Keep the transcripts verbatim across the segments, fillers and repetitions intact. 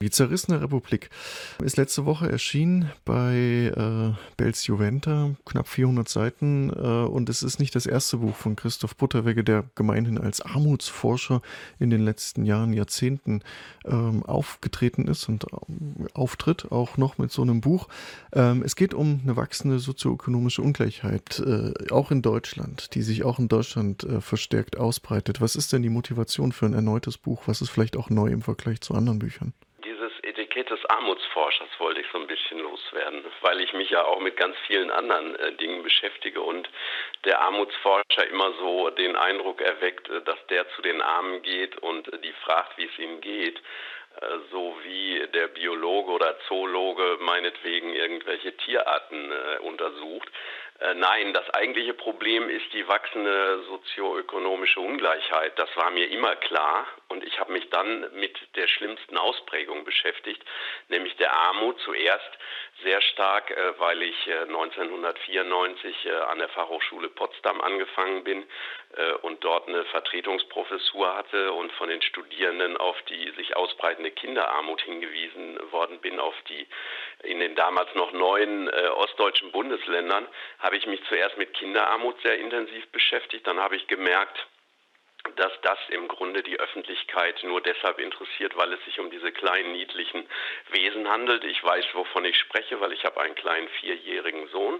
Die zerrissene Republik ist letzte Woche erschienen bei äh, Belz Juventa, knapp vierhundert Seiten. Äh, und es ist nicht das erste Buch von Christoph Butterwegge, der gemeinhin als Armutsforscher in den letzten Jahren, Jahrzehnten ähm, aufgetreten ist und ähm, auftritt, auch noch mit so einem Buch. Ähm, es geht um eine wachsende sozioökonomische Ungleichheit, äh, auch in Deutschland, die sich auch in Deutschland äh, verstärkt ausbreitet. Was ist denn die Motivation für ein erneutes Buch? Was ist vielleicht auch neu im Vergleich zu anderen Büchern? Dieses Etikett des Armutsforschers wollte ich so ein bisschen loswerden, weil ich mich ja auch mit ganz vielen anderen äh, Dingen beschäftige und der Armutsforscher immer so den Eindruck erweckt, äh, dass der zu den Armen geht und äh, die fragt, wie es ihnen geht, äh, so wie der Biologe oder Zoologe meinetwegen irgendwelche Tierarten äh, untersucht. Äh, nein, das eigentliche Problem ist die wachsende sozioökonomische Ungleichheit. Das war mir immer klar und ich habe mich dann mit der schlimmsten Ausprägung beschäftigt, nämlich der Armut. Zuerst sehr stark, äh, weil ich äh, neunzehnhundertvierundneunzig äh, an der Fachhochschule Potsdam angefangen bin äh, und dort eine Vertretungsprofessur hatte und von den Studierenden auf die sich ausbreitende Kinderarmut hingewiesen worden bin, auf die in den damals noch neuen äh, ostdeutschen Bundesländern, habe ich mich zuerst mit Kinderarmut sehr intensiv beschäftigt. Dann habe ich gemerkt, dass das im Grunde die Öffentlichkeit nur deshalb interessiert, weil es sich um diese kleinen, niedlichen Wesen handelt. Ich weiß, wovon ich spreche, weil ich habe einen kleinen vierjährigen Sohn.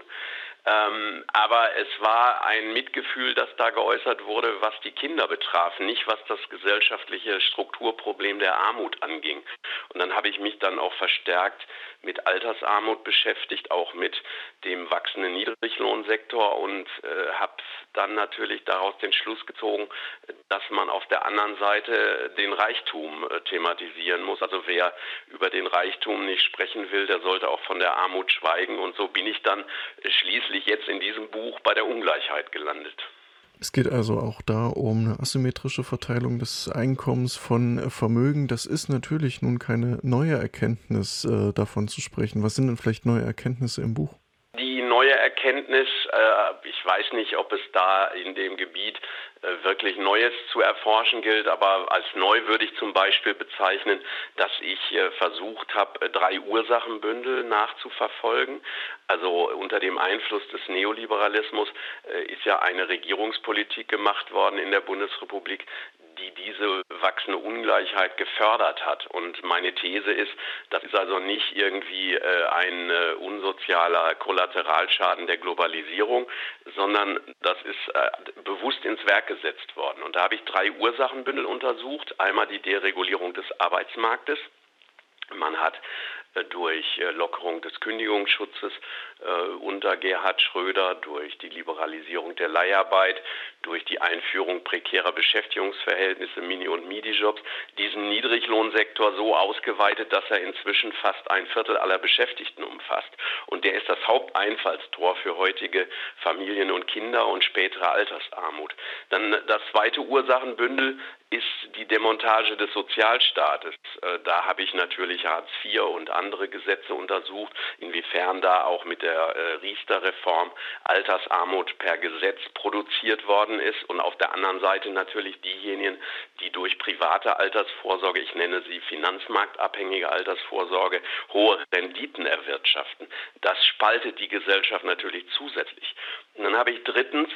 Ähm, aber es war ein Mitgefühl, das da geäußert wurde, was die Kinder betraf, nicht was das gesellschaftliche Strukturproblem der Armut anging. Und dann habe ich mich dann auch verstärkt mit Altersarmut beschäftigt, auch mit dem wachsenden Niedriglohnsektor und äh, habe dann natürlich daraus den Schluss gezogen, dass man auf der anderen Seite den Reichtum äh, thematisieren muss. Also wer über den Reichtum nicht sprechen will, der sollte auch von der Armut schweigen. Und so bin ich dann äh, schließlich jetzt in diesem Buch bei der Ungleichheit gelandet. Es geht also auch da um eine asymmetrische Verteilung des Einkommens von Vermögen. Das ist natürlich nun keine neue Erkenntnis, äh, davon zu sprechen. Was sind denn vielleicht neue Erkenntnisse im Buch? Die neue Erkenntnis, äh, ich weiß nicht, ob es da in dem Gebiet äh, wirklich Neues zu erforschen gilt, aber als neu würde ich zum Beispiel bezeichnen, dass ich äh, versucht habe, drei Ursachenbündel nachzuverfolgen. Also unter dem Einfluss des Neoliberalismus äh, ist ja eine Regierungspolitik gemacht worden in der Bundesrepublik, die diese wachsende Ungleichheit gefördert hat. Und meine These ist, das ist also nicht irgendwie äh, ein äh, unsozialer Kollateralschaden der Globalisierung, sondern das ist äh, bewusst ins Werk gesetzt worden. Und da habe ich drei Ursachenbündel untersucht. Einmal die Deregulierung des Arbeitsmarktes. Man hat äh, durch äh, Lockerung des Kündigungsschutzes äh, unter Gerhard Schröder, durch die Liberalisierung der Leiharbeit, durch die Einführung prekärer Beschäftigungsverhältnisse, Mini- und Midi-Jobs, diesen Niedriglohnsektor so ausgeweitet, dass er inzwischen fast ein Viertel aller Beschäftigten umfasst. Und der ist das Haupteinfallstor für heutige Familien und Kinder und spätere Altersarmut. Dann das zweite Ursachenbündel ist die Demontage des Sozialstaates. Äh, da habe ich natürlich Hartz vier und andere Gesetze untersucht, inwiefern da auch mit der äh, Riester-Reform Altersarmut per Gesetz produziert worden ist und auf der anderen Seite natürlich diejenigen, die durch private Altersvorsorge, ich nenne sie finanzmarktabhängige Altersvorsorge, hohe Renditen erwirtschaften. Das spaltet die Gesellschaft natürlich zusätzlich. Und dann habe ich drittens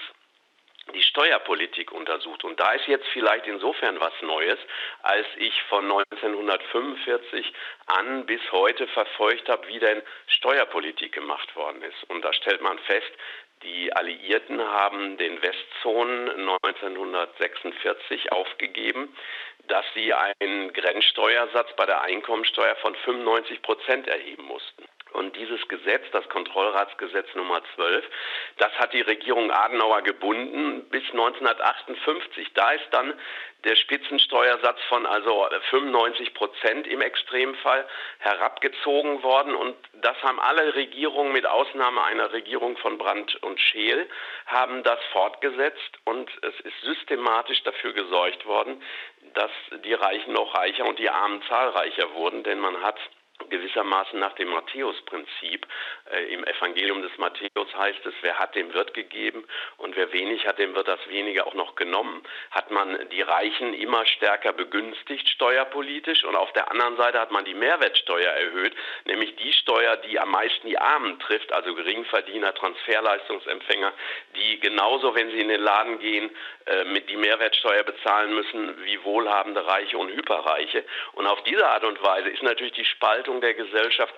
die Steuerpolitik untersucht. Und da ist jetzt vielleicht insofern was Neues, als ich von neunzehnhundertfünfundvierzig an bis heute verfolgt habe, wie denn Steuerpolitik gemacht worden ist. Und da stellt man fest, die Alliierten haben den Westzonen neunzehnhundertsechsundvierzig aufgegeben, dass sie einen Grenzsteuersatz bei der Einkommensteuer von fünfundneunzig Prozent erheben mussten. Und dieses Gesetz, das Kontrollratsgesetz Nummer zwölf, das hat die Regierung Adenauer gebunden bis neunzehnhundertachtundfünfzig. Da ist dann der Spitzensteuersatz von also fünfundneunzig Prozent im Extremfall herabgezogen worden. Und das haben alle Regierungen, mit Ausnahme einer Regierung von Brandt und Scheel, haben das fortgesetzt. Und es ist systematisch dafür gesorgt worden, dass die Reichen noch reicher und die Armen zahlreicher wurden. Denn man hat gewissermaßen nach dem Matthäus-Prinzip. Äh, Im Evangelium des Matthäus heißt es, wer hat, dem wird gegeben und wer wenig hat, dem wird das wenige auch noch genommen. Hat man die Reichen immer stärker begünstigt steuerpolitisch und auf der anderen Seite hat man die Mehrwertsteuer erhöht, nämlich die Steuer, die am meisten die Armen trifft, also Geringverdiener, Transferleistungsempfänger, die genauso, wenn sie in den Laden gehen, äh, mit die Mehrwertsteuer bezahlen müssen wie wohlhabende Reiche und Hyperreiche. Und auf diese Art und Weise ist natürlich die Spaltung der Gesellschaft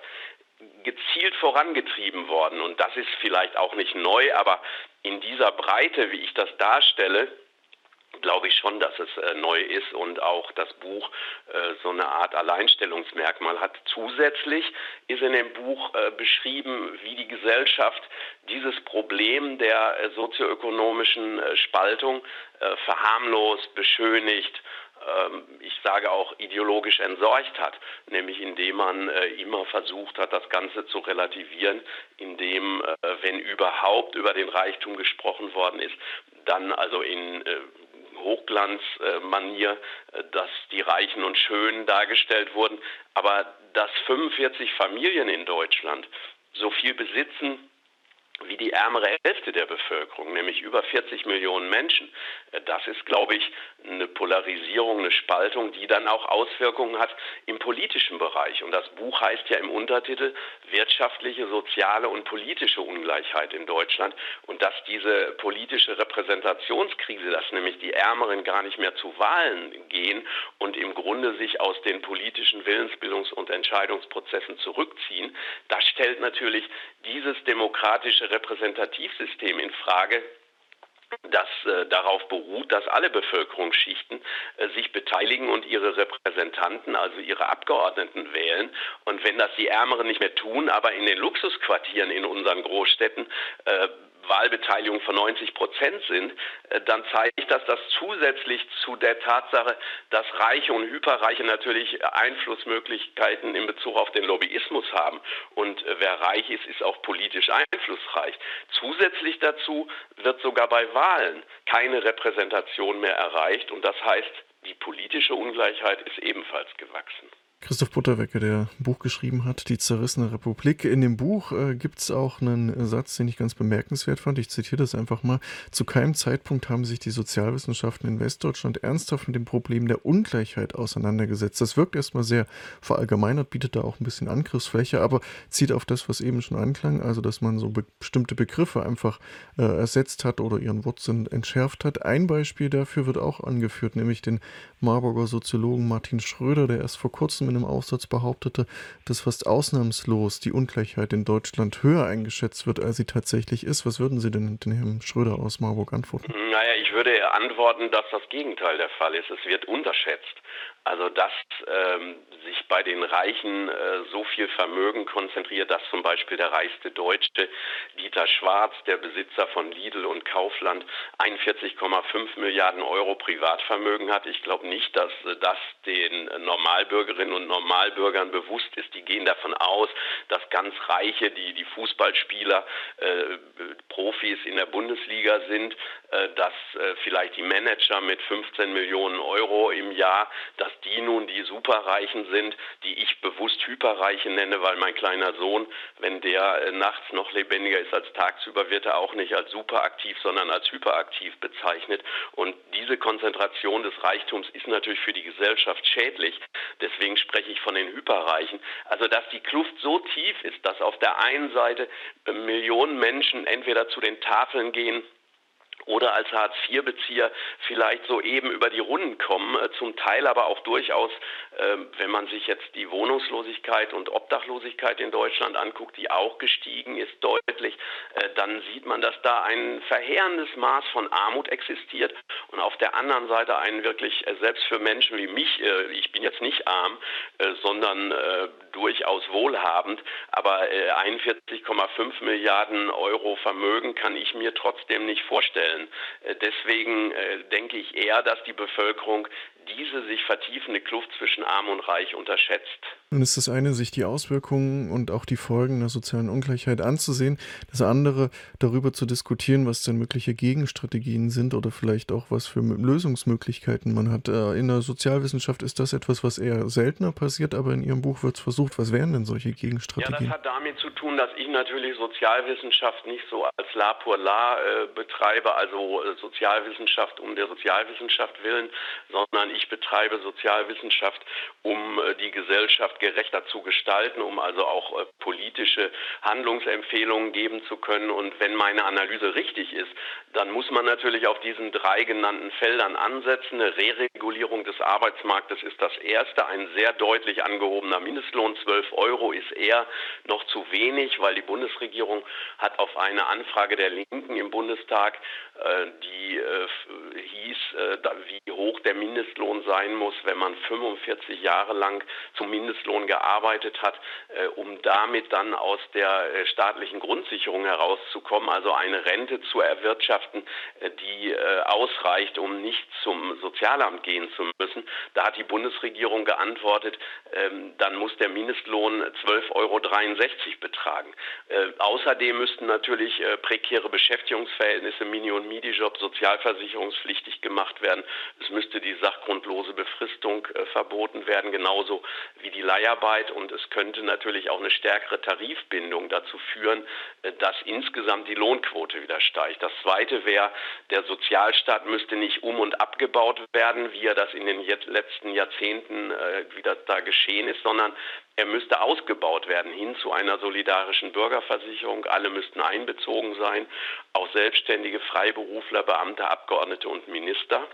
gezielt vorangetrieben worden. Und das ist vielleicht auch nicht neu, aber in dieser Breite, wie ich das darstelle, glaube ich schon, dass es äh, neu ist und auch das Buch äh, so eine Art Alleinstellungsmerkmal hat. Zusätzlich ist in dem Buch äh, beschrieben, wie die Gesellschaft dieses Problem der äh, sozioökonomischen äh, Spaltung äh, verharmlost, beschönigt, ich sage auch ideologisch entsorgt hat, nämlich indem man äh, immer versucht hat, das Ganze zu relativieren, indem, äh, wenn überhaupt über den Reichtum gesprochen worden ist, dann also in äh, Hochglanzmanier, äh, dass die Reichen und Schönen dargestellt wurden, aber dass fünfundvierzig Familien in Deutschland so viel besitzen wie die ärmere Hälfte der Bevölkerung, nämlich über vierzig Millionen Menschen. Das ist, glaube ich, eine Polarisierung, eine Spaltung, die dann auch Auswirkungen hat im politischen Bereich. Und das Buch heißt ja im Untertitel Wirtschaftliche, soziale und politische Ungleichheit in Deutschland. Und dass diese politische Repräsentationskrise, dass nämlich die Ärmeren gar nicht mehr zu Wahlen gehen und im Grunde sich aus den politischen Willensbildungs- und Entscheidungsprozessen zurückziehen, das stellt natürlich dieses demokratische Repräsentativsystem in Frage, das äh, darauf beruht, dass alle Bevölkerungsschichten äh, sich beteiligen und ihre Repräsentanten, also ihre Abgeordneten wählen. Und wenn das die Ärmeren nicht mehr tun, aber in den Luxusquartieren in unseren Großstädten äh, Wahlbeteiligung von neunzig Prozent sind, dann zeigt das, dass zusätzlich zu der Tatsache, dass Reiche und Hyperreiche natürlich Einflussmöglichkeiten in Bezug auf den Lobbyismus haben und wer reich ist, ist auch politisch einflussreich. Zusätzlich dazu wird sogar bei Wahlen keine Repräsentation mehr erreicht und das heißt, die politische Ungleichheit ist ebenfalls gewachsen. Christoph Butterwecke, der ein Buch geschrieben hat, Die zerrissene Republik. In dem Buch äh, gibt es auch einen Satz, den ich ganz bemerkenswert fand. Ich zitiere das einfach mal. Zu keinem Zeitpunkt haben sich die Sozialwissenschaften in Westdeutschland ernsthaft mit dem Problem der Ungleichheit auseinandergesetzt. Das wirkt erstmal sehr verallgemeinert, bietet da auch ein bisschen Angriffsfläche, aber zieht auf das, was eben schon anklang, also dass man so be- bestimmte Begriffe einfach äh, ersetzt hat oder ihren Wortsinn entschärft hat. Ein Beispiel dafür wird auch angeführt, nämlich den Marburger Soziologen Martin Schröder, der erst vor kurzem in einem Aufsatz behauptete, dass fast ausnahmslos die Ungleichheit in Deutschland höher eingeschätzt wird, als sie tatsächlich ist. Was würden Sie denn den Herrn Schröder aus Marburg antworten? Naja, ich würde antworten, dass das Gegenteil der Fall ist. Es wird unterschätzt. Also dass ähm, sich bei den Reichen äh, so viel Vermögen konzentriert, dass zum Beispiel der reichste Deutsche, Dieter Schwarz, der Besitzer von Lidl und Kaufland, einundvierzig Komma fünf Milliarden Euro Privatvermögen hat. Ich glaube nicht, dass äh, das den Normalbürgerinnen und Normalbürgern bewusst ist. Die gehen davon aus, dass ganz Reiche, die, die Fußballspieler, äh, Profis in der Bundesliga sind, äh, dass äh, vielleicht die Manager mit fünfzehn Millionen Euro im Jahr, dass die nun die Superreichen sind, die ich bewusst Hyperreiche nenne, weil mein kleiner Sohn, wenn der äh, nachts noch lebendiger ist als tagsüber, wird er auch nicht als superaktiv, sondern als hyperaktiv bezeichnet. Und diese Konzentration des Reichtums ist natürlich für die Gesellschaft schädlich. Deswegen spreche ich von den Hyperreichen. Also dass die Kluft so tief ist, dass auf der einen Seite äh, Millionen Menschen entweder zu den Tafeln gehen oder als Hartz vier Bezieher vielleicht so eben über die Runden kommen, zum Teil aber auch durchaus, äh, wenn man sich jetzt die Wohnungslosigkeit und Obdachlosigkeit in Deutschland anguckt, die auch gestiegen ist deutlich, äh, dann sieht man, dass da ein verheerendes Maß von Armut existiert und auf der anderen Seite einen wirklich, äh, selbst für Menschen wie mich, äh, ich bin jetzt nicht arm, äh, sondern äh, durchaus wohlhabend, aber äh, einundvierzig Komma fünf Milliarden Euro Vermögen kann ich mir trotzdem nicht vorstellen. Deswegen äh, denke ich eher, dass die Bevölkerung diese sich vertiefende Kluft zwischen Arm und Reich unterschätzt. Nun ist das eine, sich die Auswirkungen und auch die Folgen der sozialen Ungleichheit anzusehen. Das andere, darüber zu diskutieren, was denn mögliche Gegenstrategien sind oder vielleicht auch was für Lösungsmöglichkeiten man hat. In der Sozialwissenschaft ist das etwas, was eher seltener passiert, aber in Ihrem Buch wird es versucht. Was wären denn solche Gegenstrategien? Ja, das hat damit zu tun, dass ich natürlich Sozialwissenschaft nicht so als la pour la äh, betreibe, also äh, Sozialwissenschaft um der Sozialwissenschaft willen, sondern ich betreibe Sozialwissenschaft, um äh, die Gesellschaft gerechter zu gestalten, um also auch äh, politische Handlungsempfehlungen geben zu können. Und wenn meine Analyse richtig ist, dann muss man natürlich auf diesen drei genannten Feldern ansetzen. Eine Reregulierung des Arbeitsmarktes ist das erste. Ein sehr deutlich angehobener Mindestlohn, zwölf Euro, ist eher noch zu wenig, weil die Bundesregierung hat auf eine Anfrage der Linken im Bundestag, äh, die äh, hieß, äh, wie hoch der Mindestlohn sein muss, wenn man fünfundvierzig Jahre lang zum Mindestlohn gearbeitet hat, äh, um damit dann aus der äh, staatlichen Grundsicherung herauszukommen, also eine Rente zu erwirtschaften, äh, die äh, ausreicht, um nicht zum Sozialamt gehen zu müssen. Da hat die Bundesregierung geantwortet, ähm, dann muss der Mindestlohn zwölf Euro dreiundsechzig betragen. Äh, außerdem müssten natürlich äh, prekäre Beschäftigungsverhältnisse, Mini- und Midijobs sozialversicherungspflichtig gemacht werden. Es müsste die sachgrundlose Befristung äh, verboten werden, genauso wie die Leiharbeit, und es könnte natürlich auch eine stärkere Tarifbindung dazu führen, äh, dass insgesamt die Lohnquote wieder steigt. Das Zweite wäre, der Sozialstaat müsste nicht um- und abgebaut werden, wie er das in den letzten Jahrzehnten äh, wieder da geschehen ist, sondern er müsste ausgebaut werden hin zu einer solidarischen Bürgerversicherung. Alle müssten einbezogen sein, auch Selbstständige, Freiberufler, Beamte, Abgeordnete und Minister.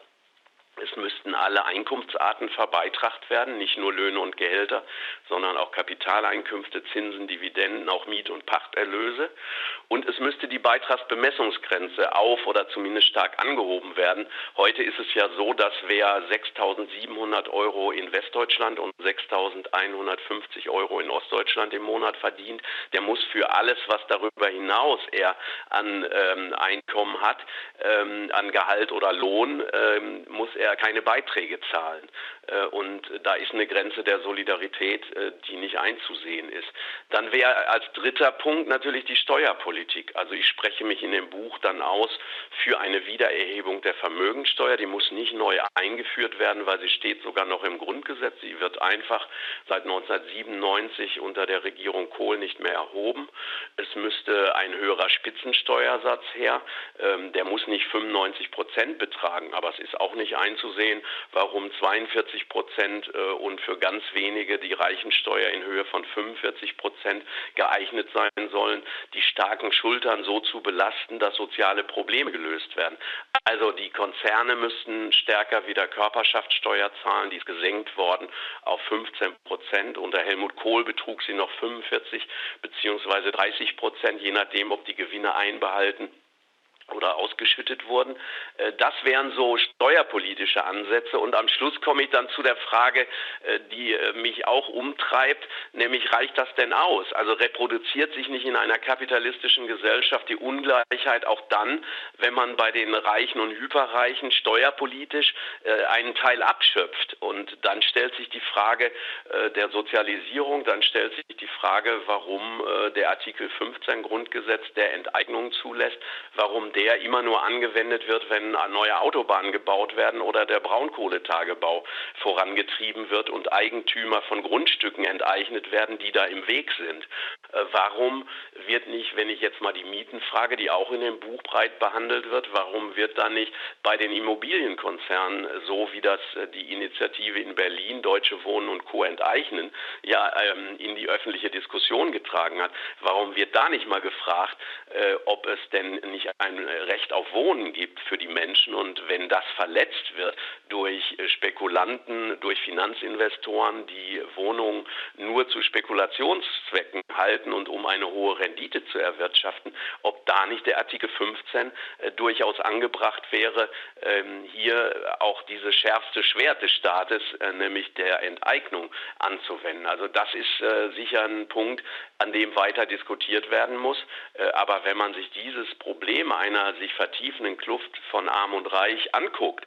Es müssten alle Einkunftsarten verbeitragt werden, nicht nur Löhne und Gehälter, sondern auch Kapitaleinkünfte, Zinsen, Dividenden, auch Miet- und Pachterlöse. Und es müsste die Beitragsbemessungsgrenze auf oder zumindest stark angehoben werden. Heute ist es ja so, dass wer sechstausendsiebenhundert Euro in Westdeutschland und sechstausendeinhundertfünfzig Euro in Ostdeutschland im Monat verdient, der muss für alles, was darüber hinaus er an ähm, Einkommen hat, ähm, an Gehalt oder Lohn, ähm, muss er keine Beiträge zahlen. Und da ist eine Grenze der Solidarität, die nicht einzusehen ist. Dann wäre als dritter Punkt natürlich die Steuerpolitik. Also ich spreche mich in dem Buch dann aus für eine Wiedererhebung der Vermögensteuer. Die muss nicht neu eingeführt werden, weil sie steht sogar noch im Grundgesetz. Sie wird einfach seit neunzehnhundertsiebenundneunzig unter der Regierung Kohl nicht mehr erhoben. Es müsste ein höherer Spitzensteuersatz her. Der muss nicht fünfundneunzig Prozent betragen, aber es ist auch nicht einzusehen, warum zweiundvierzig Prozent und für ganz wenige die Reichensteuer in Höhe von fünfundvierzig Prozent geeignet sein sollen, die starken Schultern so zu belasten, dass soziale Probleme gelöst werden. Also die Konzerne müssten stärker wieder Körperschaftssteuer zahlen, die ist gesenkt worden auf fünfzehn Prozent. Unter Helmut Kohl betrug sie noch fünfundvierzig beziehungsweise dreißig Prozent, je nachdem, ob die Gewinne einbehalten oder ausgeschüttet wurden. Das wären so steuerpolitische Ansätze. Und am Schluss komme ich dann zu der Frage, die mich auch umtreibt, nämlich reicht das denn aus? Also reproduziert sich nicht in einer kapitalistischen Gesellschaft die Ungleichheit auch dann, wenn man bei den Reichen und Hyperreichen steuerpolitisch einen Teil abschöpft? Und dann stellt sich die Frage der Sozialisierung, dann stellt sich die Frage, warum der Artikel fünfzehn Grundgesetz der Enteignung zulässt, warum der immer nur angewendet wird, wenn neue Autobahnen gebaut werden oder der Braunkohletagebau vorangetrieben wird und Eigentümer von Grundstücken enteignet werden, die da im Weg sind. Äh, warum wird nicht, wenn ich jetzt mal die Mieten frage, die auch in dem Buch breit behandelt wird, warum wird da nicht bei den Immobilienkonzernen, so wie das äh, die Initiative in Berlin, Deutsche Wohnen und Co. enteignen, ja ähm, in die öffentliche Diskussion getragen hat, warum wird da nicht mal gefragt, äh, ob es denn nicht ein Recht auf Wohnen gibt für die Menschen, und wenn das verletzt wird durch Spekulanten, durch Finanzinvestoren, die Wohnungen nur zu Spekulationszwecken halten und um eine hohe Rendite zu erwirtschaften, ob da nicht der Artikel fünfzehn äh, durchaus angebracht wäre, ähm, hier auch diese schärfste Schwert des Staates, äh, nämlich der Enteignung, anzuwenden. Also das ist äh, sicher ein Punkt, an dem weiter diskutiert werden muss. Äh, aber wenn man sich dieses Problem einer sich vertiefenden Kluft von Arm und Reich anguckt,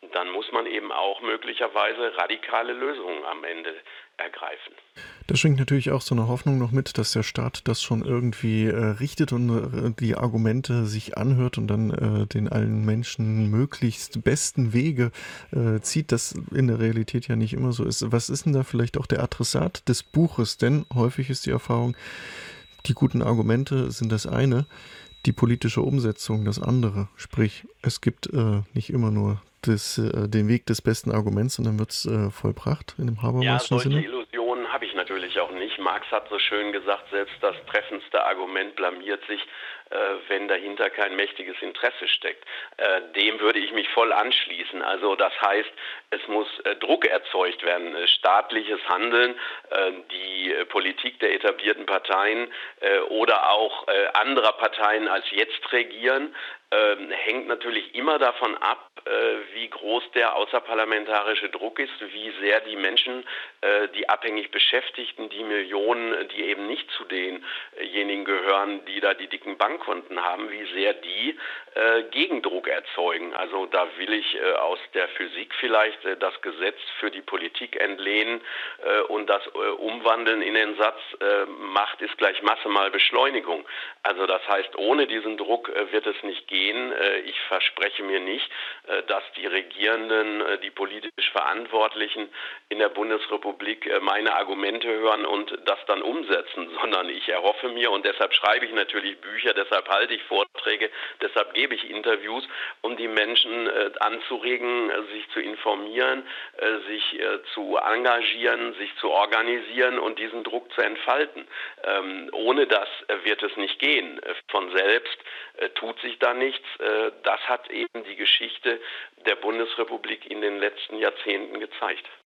dann muss man eben auch möglicherweise radikale Lösungen am Ende ergreifen. Da schwingt natürlich auch so eine Hoffnung noch mit, dass der Staat das schon irgendwie äh, richtet und äh, die Argumente sich anhört und dann äh, den allen Menschen möglichst besten Wege äh, zieht, das in der Realität ja nicht immer so ist. Was ist denn da vielleicht auch der Adressat des Buches? Denn häufig ist die Erfahrung, die guten Argumente sind das eine, die politische Umsetzung das andere. Sprich, es gibt äh, nicht immer nur das, äh, den Weg des besten Arguments, sondern wird es äh, vollbracht in dem Ja, Habermaschen solche Sinne. Illusionen habe ich natürlich auch nicht. Marx hat so schön gesagt, selbst das treffendste Argument blamiert sich, äh, wenn dahinter kein mächtiges Interesse steckt. Äh, dem würde ich mich voll anschließen. Also das heißt, es muss äh, Druck erzeugt werden, äh, staatliches Handeln, äh, die äh, Politik der etablierten Parteien äh, oder auch äh, anderer Parteien als jetzt regieren, äh, hängt natürlich immer davon ab, äh, wie groß der außerparlamentarische Druck ist, wie sehr die Menschen, äh, die abhängig Beschäftigten, die Millionen, die eben nicht zu denjenigen gehören, die da die dicken Bankkonten haben, wie sehr die äh, Gegendruck erzeugen. Also da will ich äh, aus der Physik vielleicht äh, das Gesetz für die Politik entlehnen äh, und das äh, umwandeln in den Satz, äh, Macht ist gleich Masse mal Beschleunigung. Also das heißt, ohne diesen Druck äh, wird es nicht gehen. Äh, ich verspreche mir nicht, äh, dass die Regierenden, äh, die politisch Verantwortlichen in der Bundesrepublik äh, meine Argumente hören und das dann umsetzen, sondern ich erhoffe mir, und deshalb schreibe ich natürlich Bücher, deshalb halte ich Vorträge, deshalb gebe ich Interviews, um die Menschen äh, anzuregen, äh, sich zu informieren, äh, sich äh, zu engagieren, sich zu organisieren und diesen Druck zu entfalten. Ähm, ohne das äh, wird es nicht gehen. Äh, von selbst äh, tut sich da nichts. Äh, das hat eben die Geschichte der Bundesrepublik in den letzten Jahrzehnten gezeigt.